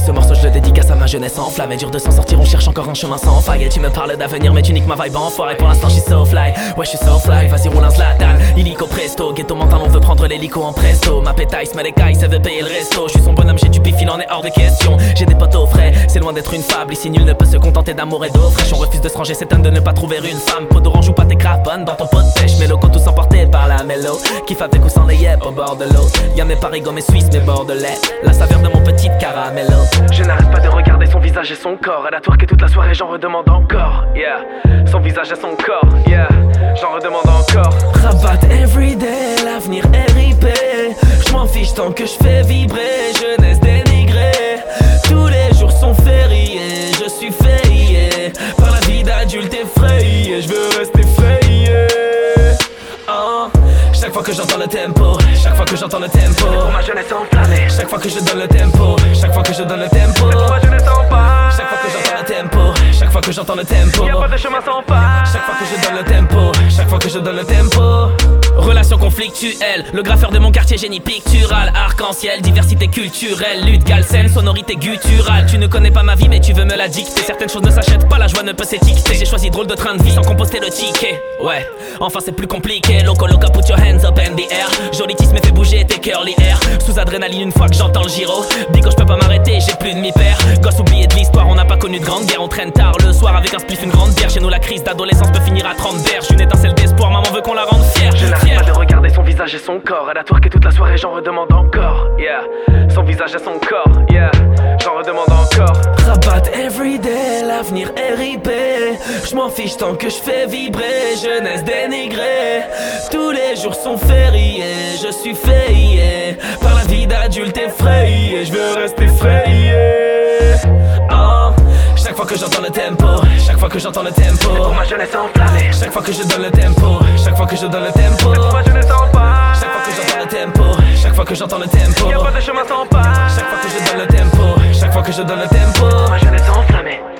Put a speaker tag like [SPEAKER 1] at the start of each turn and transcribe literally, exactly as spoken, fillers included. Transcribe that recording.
[SPEAKER 1] ce morceau je le dédicace à ma jeunesse enflammée. Dur de s'en sortir, on cherche encore un chemin sans faille. Et tu me parles d'avenir mais tu niques ma vibe en foire. Et pour l'instant je suis so fly, ouais je suis so fly. Vas-y roule un Zlatan, illico presto. Ghetto mental on veut prendre l'hélico en presto. Ma pétaille se met les cailles, ça veut payer le resto. Je suis son bonhomme, j'ai du bif, il en est hors de question. J'ai des potes au frais, c'est loin d'être une fable. Ici nul ne peut se contenter d'amour et d'eau fraîche. On refuse de se ranger, s'étonne de ne pas trouver une femme. Peau d'orange ou pas t'es grave bonne dans ton pot de pêche. Mes locaux tous emportés par la mélo. Kiffe avec ou sans les yep au bord de l'eau. Y'a mes parigots, mes suisses, mes bordelais. La saveur de mon petit caramello. Je n'arrête pas de regarder son visage et son corps. Elle a twerké toute la soirée, j'en redemande encore. Yeah, son visage et son corps. Yeah, j'en redemande encore. Rabat everyday, l'avenir est ripé. J'm'en fiche tant que j'fais vibrer. Jeunesse dénigrée, tous les jours sont fériés. Je suis fayé par la vie d'adulte effrayé. J'veux rester fayé. Oh. Chaque fois que j'entends le tempo, chaque fois que j'entends le tempo, pour ma jeunesse enflammée. Chaque fois que je donne le tempo, chaque fois que je donne le tempo, pour ma jeunesse en pas. Chaque fois que j'entends le tempo, chaque fois que j'entends le tempo, y'a pas de chemin sans pas. Chaque fois que je donne le tempo, chaque fois que je donne le tempo. Relation conflictuelle, le graffeur de mon quartier, génie pictural, arc-en-ciel, diversité culturelle, lutte galsène, sonorité gutturale. Tu ne connais pas ma vie mais tu veux me la dicter. Certaines choses ne s'achètent pas, la joie ne peut s'étiqueter. J'ai choisi drôle de train de vie sans composter le ticket. Ouais, enfin c'est plus compliqué. Loco loca put your hands up in the air. Jolitis me fait bouger tes curly hair. Sous adrénaline une fois que j'entends le gyro. Bigo je peux pas m'arrêter, j'ai plus de mi-père. Gosse oublié de l'histoire, on n'a pas connu de grande guerre. On traîne tard le soir avec un spliff, une grande bière. Chez nous la crise d'adolescence peut finir à trente berges. Une étincelle d'espoir, maman veut qu'on la rende fière. Je n'arrête pas de regarder son visage et son corps. Elle a twerké toute la soirée, j'en redemande encore. Yeah, son visage et son corps. Yeah, j'en redemande encore. Rabat everyday, l'avenir est ripé. J'm'en fiche tant que j'fais vibrer. Jeunesse dénigrée, tous les jours sont fériés. Je suis fayé par la vie d'adulte effrayé. J'veux rester frayé. Oh. Chaque fois que j'entends le tempo, chaque fois que j'entends le tempo, pour ma jeunesse enflammée. Chaque fois que je donne le tempo, chaque fois que je donne le tempo, pour ma jeunesse en pas. Chaque fois que j'entends le tempo, chaque fois que j'entends le tempo, y'a pas de chemin sans pas. Chaque fois que je donne le tempo, chaque fois que je donne le tempo, pour ma jeunesse enflammée.